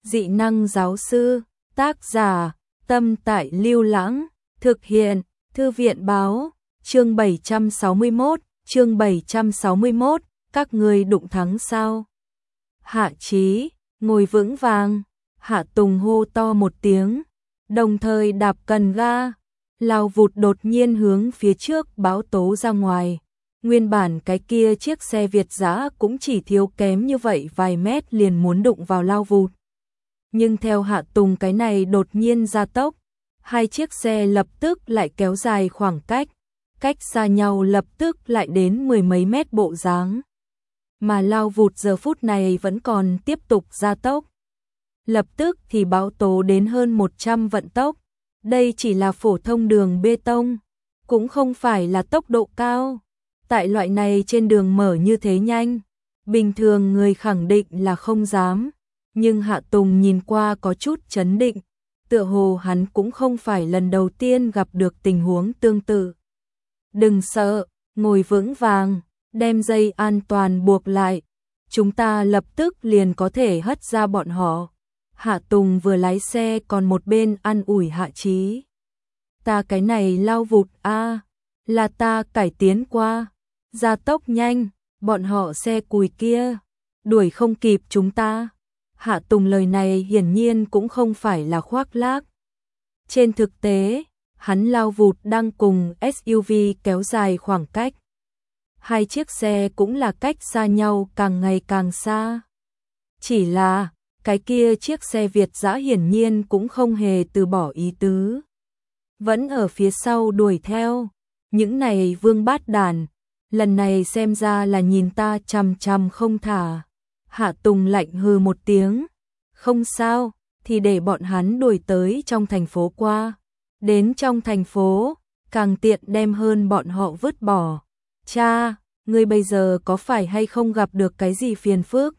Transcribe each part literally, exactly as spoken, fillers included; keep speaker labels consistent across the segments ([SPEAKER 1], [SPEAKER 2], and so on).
[SPEAKER 1] Dị năng giáo sư, tác giả, Tâm Tại Lưu Lãng, thực hiện, Thư viện báo, chương bảy trăm sáu mươi mốt, chương bảy trăm sáu mươi mốt, các ngươi đụng thắng sao? Hạ Chí, ngồi vững vàng, Hạ Tùng hô to một tiếng, đồng thời đạp cần ga, lao vụt đột nhiên hướng phía trước báo tố ra ngoài. Nguyên bản cái kia chiếc xe Việt dã cũng chỉ thiếu kém như vậy vài mét liền muốn đụng vào lao vụt. Nhưng theo Hạ Tùng cái này đột nhiên gia tốc, hai chiếc xe lập tức lại kéo dài khoảng cách, cách xa nhau lập tức lại đến mười mấy mét bộ dáng. Mà lao vụt giờ phút này vẫn còn tiếp tục gia tốc. Lập tức thì báo tố đến hơn một trăm vận tốc. Đây chỉ là phổ thông đường bê tông, cũng không phải là tốc độ cao. Tại loại này trên đường mở như thế nhanh, bình thường người khẳng định là không dám. Nhưng Hạ Tùng nhìn qua có chút chấn định, tựa hồ hắn cũng không phải lần đầu tiên gặp được tình huống tương tự. Đừng sợ, ngồi vững vàng, đem dây an toàn buộc lại, chúng ta lập tức liền có thể hất ra bọn họ. Hạ Tùng vừa lái xe còn một bên an ủi Hạ Chí. Ta cái này lao vụt a, à, là ta cải tiến qua, gia tốc nhanh, bọn họ xe cùi kia, đuổi không kịp chúng ta. Hạ Tùng lời này hiển nhiên cũng không phải là khoác lác. Trên thực tế, hắn lao vụt đang cùng ét u vê kéo dài khoảng cách. Hai chiếc xe cũng là cách xa nhau càng ngày càng xa. Chỉ là, cái kia chiếc xe Việt dã hiển nhiên cũng không hề từ bỏ ý tứ. Vẫn ở phía sau đuổi theo. Những này vương bát đàn, lần này xem ra là nhìn ta chằm chằm không thả. Hạ Tùng lạnh hừ một tiếng. Không sao, thì để bọn hắn đuổi tới trong thành phố qua. Đến trong thành phố, càng tiện đem hơn bọn họ vứt bỏ. Cha, ngươi bây giờ có phải hay không gặp được cái gì phiền phức?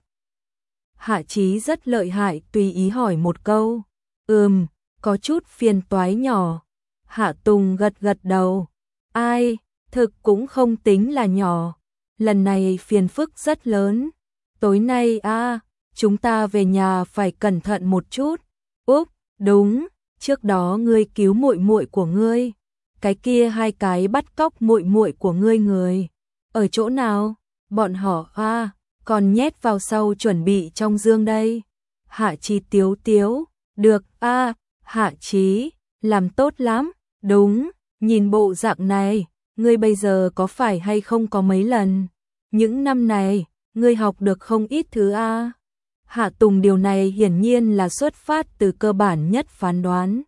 [SPEAKER 1] Hạ Chí rất lợi hại tùy ý hỏi một câu. Ừm, có chút phiền toái nhỏ. Hạ Tùng gật gật đầu. Ai, thực cũng không tính là nhỏ. Lần này phiền phức rất lớn. Tối nay a, à, chúng ta về nhà phải cẩn thận một chút. Úp, đúng, trước đó ngươi cứu muội muội của ngươi. Cái kia hai cái bắt cóc muội muội của ngươi người. Ở chỗ nào? Bọn họ a, à, còn nhét vào sau chuẩn bị trong dương đây. Hạ Chí tiếu tiếu, được a, à, Hạ Chí, làm tốt lắm. Đúng, nhìn bộ dạng này, ngươi bây giờ có phải hay không có mấy lần? Những năm này, ngươi học được không ít thứ a. Hạ Tùng điều này hiển nhiên là xuất phát từ cơ bản nhất phán đoán.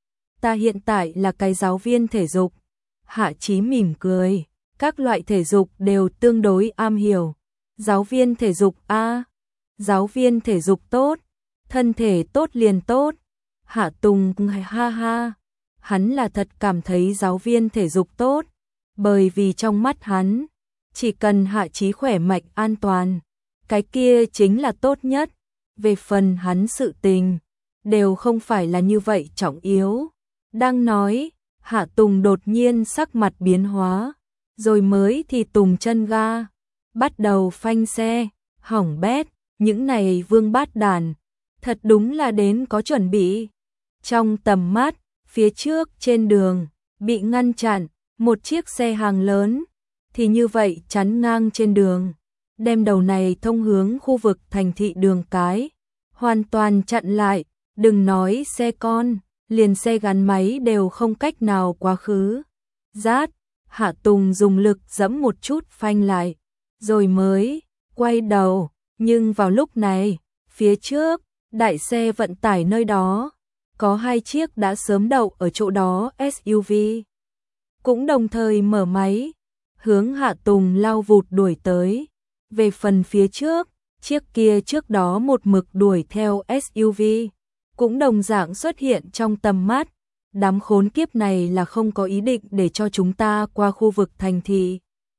[SPEAKER 1] Ta hiện tại là cái giáo viên thể dục. Hạ Chí mỉm cười, các loại thể dục đều tương đối am hiểu. Giáo viên thể dục a, giáo viên thể dục tốt, thân thể tốt liền tốt. Hạ Tùng ha ha, hắn là thật cảm thấy giáo viên thể dục tốt, bởi vì trong mắt hắn, chỉ cần Hạ Chí khỏe mạnh an toàn, cái kia chính là tốt nhất. Về phần hắn sự tình, đều không phải là như vậy trọng yếu. Đang nói, Hạ Tùng đột nhiên sắc mặt biến hóa, rồi mới thì tùng chân ga, bắt đầu phanh xe, hỏng bét, những này vương bát đàn, thật đúng là đến có chuẩn bị. Trong tầm mắt, phía trước trên đường, bị ngăn chặn, một chiếc xe hàng lớn, thì như vậy chắn ngang trên đường, đem đầu này thông hướng khu vực thành thị đường cái, hoàn toàn chặn lại, đừng nói xe con, liền xe gắn máy đều không cách nào quá khứ. Rát, Hạ Tùng dùng lực giẫm một chút phanh lại, rồi mới quay đầu, nhưng vào lúc này, phía trước, đại xe vận tải nơi đó, có hai chiếc đã sớm đậu ở chỗ đó ét u vê, cũng đồng thời mở máy, hướng Hạ Tùng lao vụt đuổi tới. Về phần phía trước, chiếc kia trước đó một mực đuổi theo ét u vê, cũng đồng dạng xuất hiện trong tầm mắt. Đám khốn kiếp này là không có ý định để cho chúng ta qua khu vực thành thị.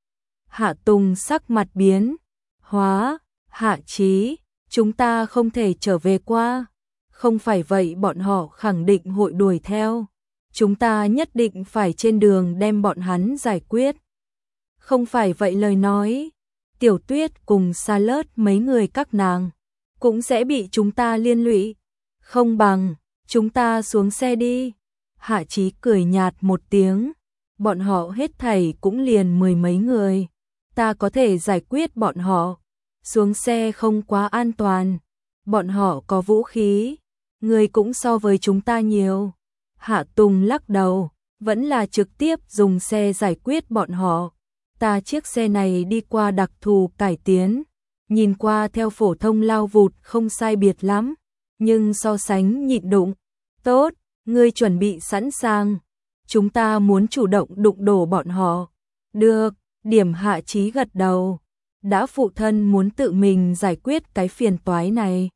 [SPEAKER 1] Hạ Tùng sắc mặt biến hóa, Hạ Chí, chúng ta không thể trở về qua. Không phải vậy bọn họ khẳng định hội đuổi theo. Chúng ta nhất định phải trên đường đem bọn hắn giải quyết. Không phải vậy lời nói, Tiểu Tuyết cùng Sa Lớt mấy người các nàng cũng sẽ bị chúng ta liên lụy. Không bằng, chúng ta xuống xe đi. Hạ Chí cười nhạt một tiếng, bọn họ hết thảy cũng liền mười mấy người, ta có thể giải quyết bọn họ. Xuống xe không quá an toàn, bọn họ có vũ khí, người cũng so với chúng ta nhiều. Hạ Tùng lắc đầu, vẫn là trực tiếp dùng xe giải quyết bọn họ. Ta chiếc xe này đi qua đặc thù cải tiến, nhìn qua theo phổ thông lao vụt không sai biệt lắm, nhưng so sánh nhịn đụng. Tốt, ngươi chuẩn bị sẵn sàng, chúng ta muốn chủ động đụng đổ bọn họ. Được, Điểm Hạ Chí gật đầu, đã phụ thân muốn tự mình giải quyết cái phiền toái này,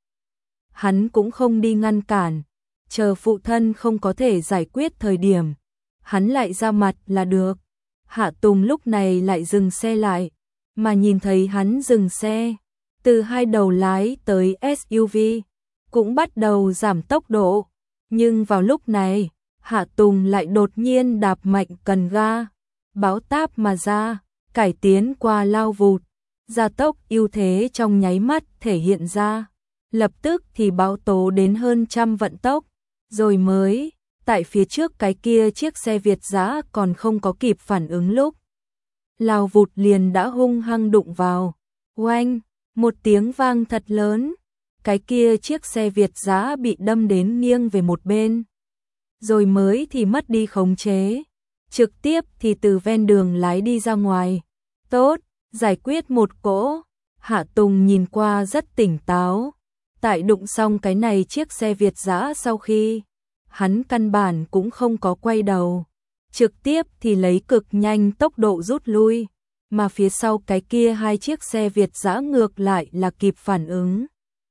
[SPEAKER 1] hắn cũng không đi ngăn cản, chờ phụ thân không có thể giải quyết thời điểm, hắn lại ra mặt là được. Hạ Tùng lúc này lại dừng xe lại, mà nhìn thấy hắn dừng xe, từ hai đầu lái tới ét u vê, cũng bắt đầu giảm tốc độ, nhưng vào lúc này, Hạ Tùng lại đột nhiên đạp mạnh cần ga, báo táp mà ra, cải tiến qua lao vụt, gia tốc ưu thế trong nháy mắt thể hiện ra, lập tức thì báo tố đến hơn trăm vận tốc, rồi mới, tại phía trước cái kia chiếc xe Việt dã còn không có kịp phản ứng lúc. Lao vụt liền đã hung hăng đụng vào, oanh, một tiếng vang thật lớn, cái kia chiếc xe Việt dã bị đâm đến nghiêng về một bên, rồi mới thì mất đi khống chế, trực tiếp thì từ ven đường lái đi ra ngoài. Tốt, giải quyết một cỗ. Hạ Tùng nhìn qua rất tỉnh táo, tại đụng xong cái này chiếc xe Việt dã sau khi, hắn căn bản cũng không có quay đầu, trực tiếp thì lấy cực nhanh tốc độ rút lui, mà phía sau cái kia hai chiếc xe Việt dã ngược lại là kịp phản ứng,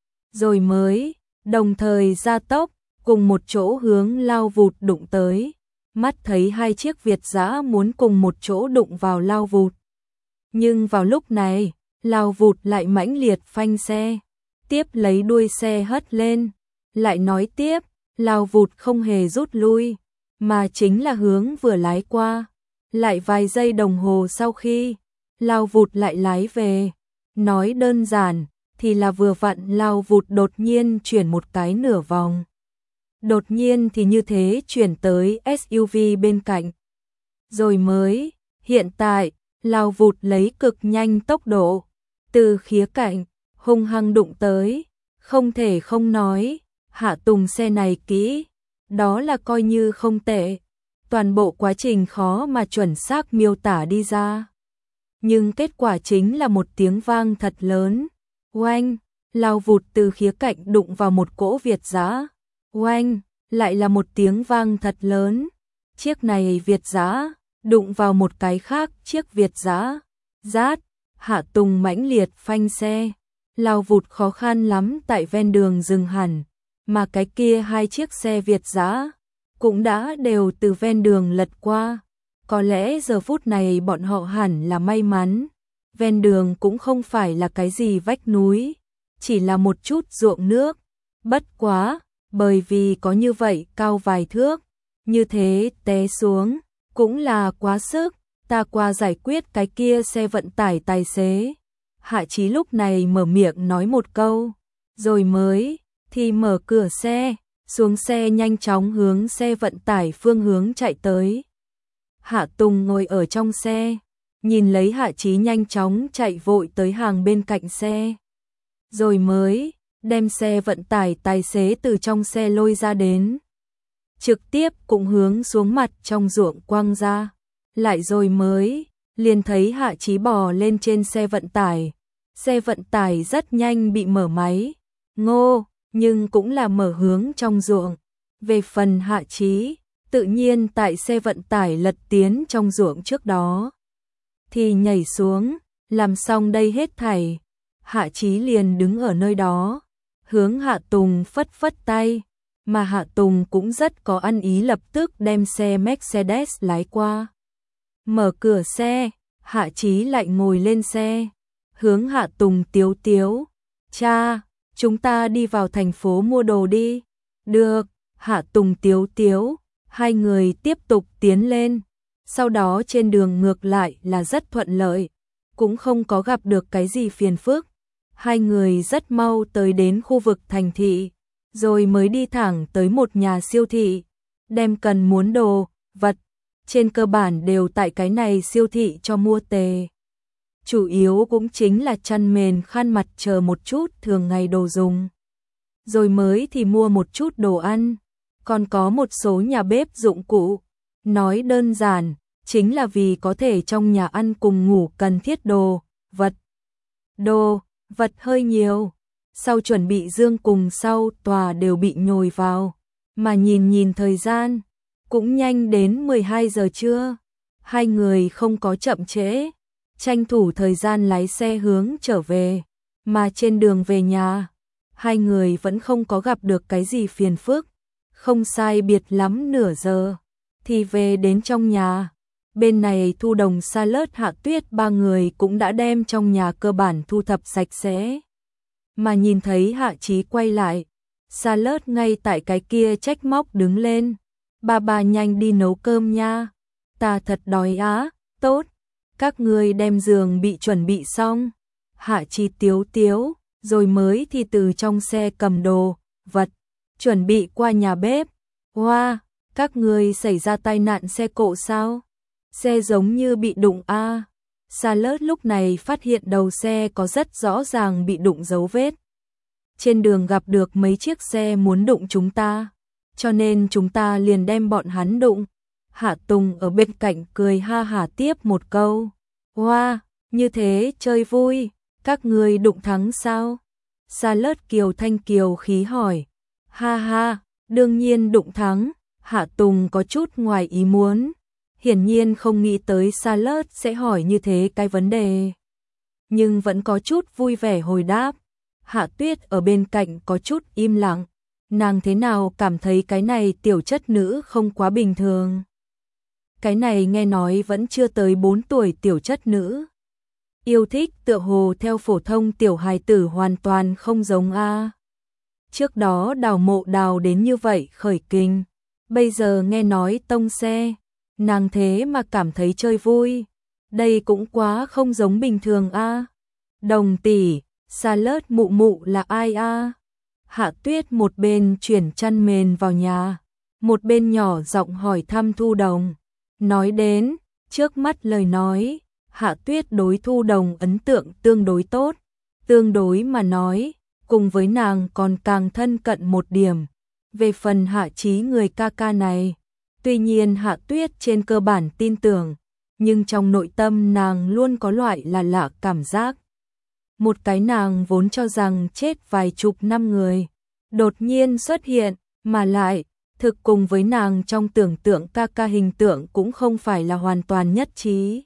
[SPEAKER 1] rồi mới đồng thời gia tốc, cùng một chỗ hướng lao vụt đụng tới. Mắt thấy hai chiếc Việt dã muốn cùng một chỗ đụng vào lao vụt, nhưng vào lúc này, lao vụt lại mãnh liệt phanh xe, tiếp lấy đuôi xe hất lên, lại nói tiếp, lao vụt không hề rút lui, mà chính là hướng vừa lái qua, lại vài giây đồng hồ sau khi, lao vụt lại lái về. Nói đơn giản, thì là vừa vặn lao vụt đột nhiên chuyển một cái nửa vòng. Đột nhiên thì như thế chuyển tới ét u vê bên cạnh. Rồi mới, hiện tại, lao vụt lấy cực nhanh tốc độ, từ khía cạnh, hung hăng đụng tới, không thể không nói, Hạ Tùng xe này kỹ, đó là coi như không tệ, toàn bộ quá trình khó mà chuẩn xác miêu tả đi ra. Nhưng kết quả chính là một tiếng vang thật lớn, oanh, lao vụt từ khía cạnh đụng vào một cỗ Việt dã, oanh, lại là một tiếng vang thật lớn, chiếc này Việt dã đụng vào một cái khác chiếc Việt dã, rát, Hạ Tùng mãnh liệt phanh xe, lao vụt khó khăn lắm tại ven đường dừng hẳn, mà cái kia hai chiếc xe Việt dã cũng đã đều từ ven đường lật qua. Có lẽ giờ phút này bọn họ hẳn là may mắn, ven đường cũng không phải là cái gì vách núi, chỉ là một chút ruộng nước, bất quá, bởi vì có như vậy cao vài thước, như thế té xuống, cũng là quá sức, ta qua giải quyết cái kia xe vận tải tài xế. Hạ Chí lúc này mở miệng nói một câu, rồi mới, thì mở cửa xe, xuống xe nhanh chóng hướng xe vận tải phương hướng chạy tới. Hạ Tùng ngồi ở trong xe, nhìn lấy Hạ Chí nhanh chóng chạy vội tới hàng bên cạnh xe, rồi mới đem xe vận tải tài xế từ trong xe lôi ra đến, trực tiếp cũng hướng xuống mặt trong ruộng quăng ra, lại rồi mới liền thấy Hạ Chí bò lên trên xe vận tải, xe vận tải rất nhanh bị mở máy, ngô, nhưng cũng là mở hướng trong ruộng. Về phần Hạ Chí, tự nhiên tại xe vận tải lật tiến trong ruộng trước đó, thì nhảy xuống, làm xong đây hết thảy, Hạ Chí liền đứng ở nơi đó, hướng Hạ Tùng phất phất tay, mà Hạ Tùng cũng rất có ăn ý lập tức đem xe Mercedes lái qua. Mở cửa xe, Hạ Chí lại ngồi lên xe, hướng Hạ Tùng tiếu tiếu, cha, chúng ta đi vào thành phố mua đồ đi. Được, Hạ Tùng tiếu tiếu, hai người tiếp tục tiến lên, sau đó trên đường ngược lại là rất thuận lợi, cũng không có gặp được cái gì phiền phức. Hai người rất mau tới đến khu vực thành thị, rồi mới đi thẳng tới một nhà siêu thị, đem cần muốn đồ, vật, trên cơ bản đều tại cái này siêu thị cho mua tề. Chủ yếu cũng chính là chăn mền khăn mặt chờ một chút thường ngày đồ dùng. Rồi mới thì mua một chút đồ ăn, còn có một số nhà bếp dụng cụ. Nói đơn giản, chính là vì có thể trong nhà ăn cùng ngủ cần thiết đồ, vật. Đồ, vật hơi nhiều. Sau chuẩn bị dương cùng sau tòa đều bị nhồi vào, mà nhìn nhìn thời gian, cũng nhanh đến mười hai giờ trưa. Hai người không có chậm trễ, tranh thủ thời gian lái xe hướng trở về, mà trên đường về nhà, hai người vẫn không có gặp được cái gì phiền phức, không sai biệt lắm nửa giờ, thì về đến trong nhà. Bên này Thu Đồng, Sa Lớt, Hạ Tuyết ba người cũng đã đem trong nhà cơ bản thu thập sạch sẽ. Mà nhìn thấy Hạ Chí quay lại, Sa Lớt ngay tại cái kia trách móc đứng lên. Ba ba nhanh đi nấu cơm nha, ta thật đói á. Tốt, các ngươi đem giường bị chuẩn bị xong. Hạ Chí tiếu tiếu, rồi mới thì từ trong xe cầm đồ, vật, chuẩn bị qua nhà bếp. Hoa, wow, các ngươi xảy ra tai nạn xe cộ sao? Xe giống như bị đụng a. À. Sa Lớt lúc này phát hiện đầu xe có rất rõ ràng bị đụng dấu vết. Trên đường gặp được mấy chiếc xe muốn đụng chúng ta, cho nên chúng ta liền đem bọn hắn đụng. Hạ Tùng ở bên cạnh cười ha hả tiếp một câu. Hoa, wow, như thế chơi vui, các ngươi đụng thắng sao? Sa Lớt kiều thanh kiều khí hỏi. Ha ha, đương nhiên đụng thắng. Hạ Tùng có chút ngoài ý muốn. Hiển nhiên không nghĩ tới Sa Lớt sẽ hỏi như thế cái vấn đề, nhưng vẫn có chút vui vẻ hồi đáp. Hạ Tuyết ở bên cạnh có chút im lặng, nàng thế nào cảm thấy cái này tiểu chất nữ không quá bình thường. Cái này nghe nói vẫn chưa tới bốn tuổi tiểu chất nữ, yêu thích tựa hồ theo phổ thông tiểu hài tử hoàn toàn không giống a. Trước đó Đào Mộ Đào đến như vậy khởi kình, bây giờ nghe nói tông xe, nàng thế mà cảm thấy chơi vui, đây cũng quá không giống bình thường a. À. Đồng tỷ, Sa Lớt mụ mụ là ai a? À? Hạ Tuyết một bên chuyển chăn mền vào nhà, một bên nhỏ giọng hỏi thăm Thu Đồng. Nói đến, trước mắt lời nói, Hạ Tuyết đối Thu Đồng ấn tượng tương đối tốt, tương đối mà nói, cùng với nàng còn càng thân cận một điểm. Về phần Hạ Chí người ca ca này, tuy nhiên Hạ Tuyết trên cơ bản tin tưởng, nhưng trong nội tâm nàng luôn có loại là lạ cảm giác. Một cái nàng vốn cho rằng chết vài chục năm người, đột nhiên xuất hiện, mà lại, thực cùng với nàng trong tưởng tượng ca ca hình tượng cũng không phải là hoàn toàn nhất trí.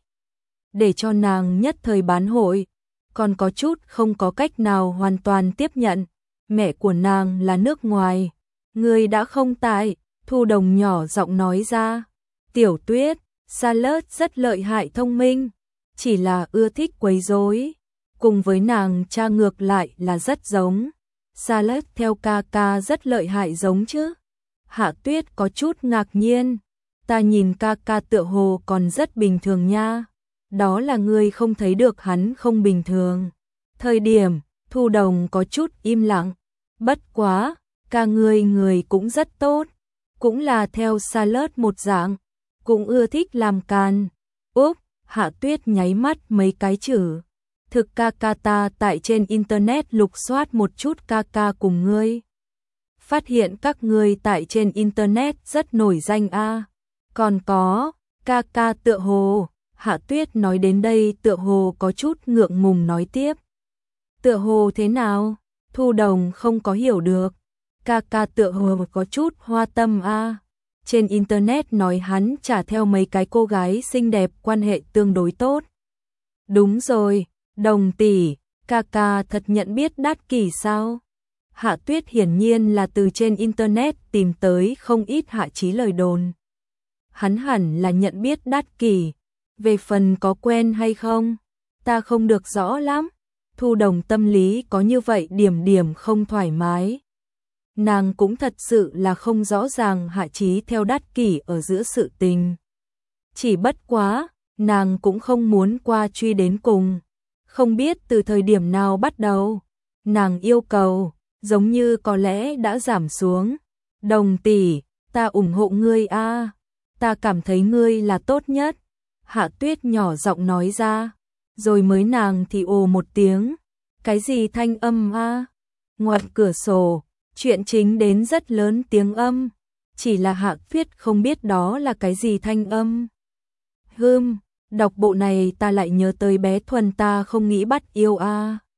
[SPEAKER 1] Để cho nàng nhất thời bán hội, còn có chút không có cách nào hoàn toàn tiếp nhận, mẹ của nàng là nước ngoài, người đã không tại. Thu Đồng nhỏ giọng nói ra. Tiểu Tuyết, Sa Lớt rất lợi hại thông minh, chỉ là ưa thích quấy rối, cùng với nàng cha ngược lại là rất giống. Sa Lớt theo ca ca rất lợi hại giống chứ? Hạ Tuyết có chút ngạc nhiên. Ta nhìn ca ca tựa hồ còn rất bình thường nha. Đó là ngươi không thấy được hắn không bình thường. Thời điểm, Thu Đồng có chút im lặng. Bất quá, ca ngươi người cũng rất tốt. Cũng là theo Sa Lớt một dạng, cũng ưa thích làm càn. Úp, Hạ Tuyết nháy mắt mấy cái chữ. Thực ca ca ta tại trên internet lục soát một chút ca ca cùng ngươi. Phát hiện các ngươi tại trên internet rất nổi danh a. À. Còn có, ca ca tựa hồ, Hạ Tuyết nói đến đây tựa hồ có chút ngượng ngùng nói tiếp. Tựa hồ thế nào? Thu Đồng không có hiểu được. Ca ca tựa hồ có chút hoa tâm a. À. Trên internet nói hắn trả theo mấy cái cô gái xinh đẹp quan hệ tương đối tốt. Đúng rồi, Đồng tỷ, ca ca thật nhận biết Đát Kỷ sao? Hạ Tuyết hiển nhiên là từ trên internet tìm tới không ít Hạ Chí lời đồn. Hắn hẳn là nhận biết Đát Kỷ, về phần có quen hay không, ta không được rõ lắm. Thu Đồng tâm lý có như vậy điểm điểm không thoải mái. Nàng cũng thật sự là không rõ ràng Hạ Chí theo Đát Kỷ ở giữa sự tình. Chỉ bất quá, nàng cũng không muốn qua truy đến cùng. Không biết từ thời điểm nào bắt đầu, nàng yêu cầu, giống như có lẽ đã giảm xuống. Đồng tỷ, ta ủng hộ ngươi a, ta cảm thấy ngươi là tốt nhất. Hạ Tuyết nhỏ giọng nói ra, rồi mới nàng thì ồ một tiếng. Cái gì thanh âm a? Ngoài cửa sổ, chuyện chính đến rất lớn tiếng âm, chỉ là Hạ Tuyết không biết đó là cái gì thanh âm. Hừm, đọc bộ này ta lại nhớ tới bé Thuần ta không nghĩ bắt yêu a.